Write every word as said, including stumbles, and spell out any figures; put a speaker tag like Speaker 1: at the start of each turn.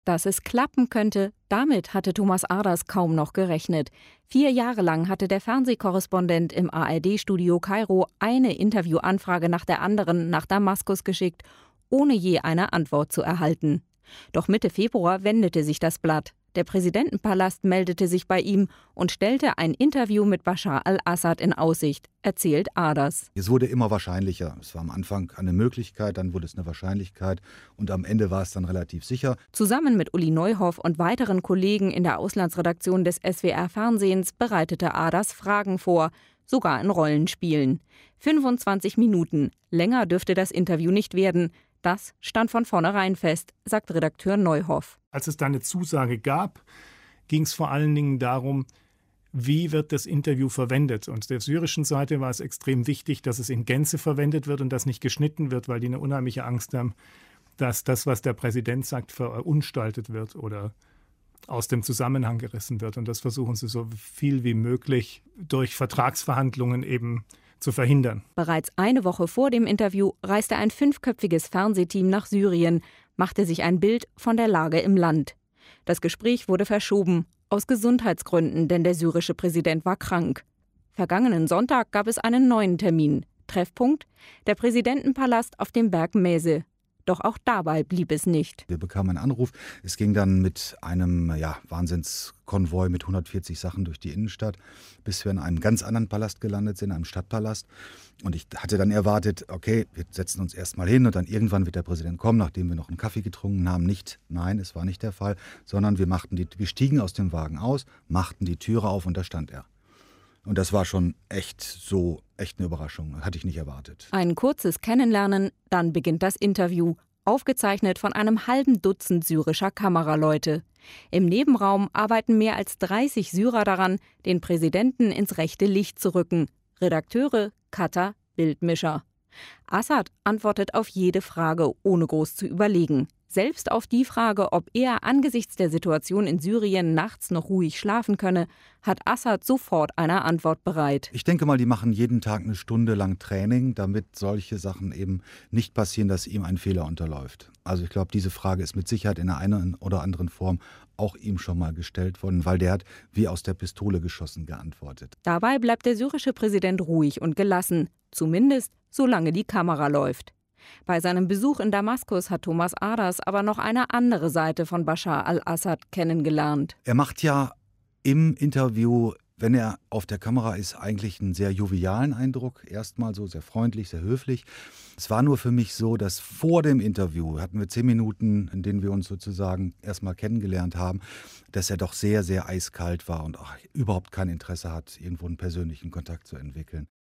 Speaker 1: Dass es klappen könnte, damit hatte Thomas Arders kaum noch gerechnet. Vier Jahre lang hatte der Fernsehkorrespondent im A R D-Studio Kairo eine Interviewanfrage nach der anderen nach Damaskus geschickt, ohne je eine Antwort zu erhalten. Doch Mitte Februar wendete sich das Blatt. Der Präsidentenpalast meldete sich bei ihm und stellte ein Interview mit Bashar al-Assad in Aussicht, erzählt Arders.
Speaker 2: Es wurde immer wahrscheinlicher. Es war am Anfang eine Möglichkeit, dann wurde es eine Wahrscheinlichkeit und am Ende war es dann relativ sicher.
Speaker 1: Zusammen mit Uli Neuhoff und weiteren Kollegen in der Auslandsredaktion des S W R-Fernsehens bereitete Arders Fragen vor, sogar in Rollenspielen. fünfundzwanzig Minuten. Länger dürfte das Interview nicht werden. Das stand von vornherein fest, sagt Redakteur Neuhoff.
Speaker 3: Als es da eine Zusage gab, ging es vor allen Dingen darum, wie wird das Interview verwendet. Und der syrischen Seite war es extrem wichtig, dass es in Gänze verwendet wird und dass nicht geschnitten wird, weil die eine unheimliche Angst haben, dass das, was der Präsident sagt, verunstaltet wird oder aus dem Zusammenhang gerissen wird. Und das versuchen sie so viel wie möglich durch Vertragsverhandlungen eben zu verhindern.
Speaker 1: Bereits eine Woche vor dem Interview reiste ein fünfköpfiges Fernsehteam nach Syrien, machte sich ein Bild von der Lage im Land. Das Gespräch wurde verschoben, aus Gesundheitsgründen, denn der syrische Präsident war krank. Vergangenen Sonntag gab es einen neuen Termin. Treffpunkt: der Präsidentenpalast auf dem Berg Mese. Doch auch dabei blieb es nicht.
Speaker 2: Wir bekamen einen Anruf. Es ging dann mit einem ja, Wahnsinnskonvoi mit hundertvierzig Sachen durch die Innenstadt, bis wir in einem ganz anderen Palast gelandet sind, einem Stadtpalast. Und ich hatte dann erwartet, okay, wir setzen uns erstmal hin und dann irgendwann wird der Präsident kommen, nachdem wir noch einen Kaffee getrunken haben. Nicht, nein, es war nicht der Fall, sondern wir, machten die, wir stiegen aus dem Wagen aus, machten die Türe auf und da stand er. Und das war schon echt so, echt eine Überraschung. Hatte ich nicht erwartet.
Speaker 1: Ein kurzes Kennenlernen, dann beginnt das Interview. Aufgezeichnet von einem halben Dutzend syrischer Kameraleute. Im Nebenraum arbeiten mehr als dreißig Syrer daran, den Präsidenten ins rechte Licht zu rücken. Redakteure, Cutter, Bildmischer. Assad antwortet auf jede Frage, ohne groß zu überlegen. Selbst auf die Frage, ob er angesichts der Situation in Syrien nachts noch ruhig schlafen könne, hat Assad sofort eine Antwort bereit.
Speaker 2: Ich denke mal, die machen jeden Tag eine Stunde lang Training, damit solche Sachen eben nicht passieren, dass ihm ein Fehler unterläuft. Also ich glaube, diese Frage ist mit Sicherheit in der einen oder anderen Form auch ihm schon mal gestellt worden, weil der hat wie aus der Pistole geschossen geantwortet.
Speaker 1: Dabei bleibt der syrische Präsident ruhig und gelassen, zumindest solange die Kamera läuft. Bei seinem Besuch in Damaskus hat Thomas Arders aber noch eine andere Seite von Bashar al-Assad kennengelernt.
Speaker 2: Er macht ja im Interview, wenn er auf der Kamera ist, eigentlich einen sehr jovialen Eindruck. Erstmal so sehr freundlich, sehr höflich. Es war nur für mich so, dass vor dem Interview, hatten wir zehn Minuten, in denen wir uns sozusagen erstmal kennengelernt haben, dass er doch sehr, sehr eiskalt war und auch überhaupt kein Interesse hat, irgendwo einen persönlichen Kontakt zu entwickeln.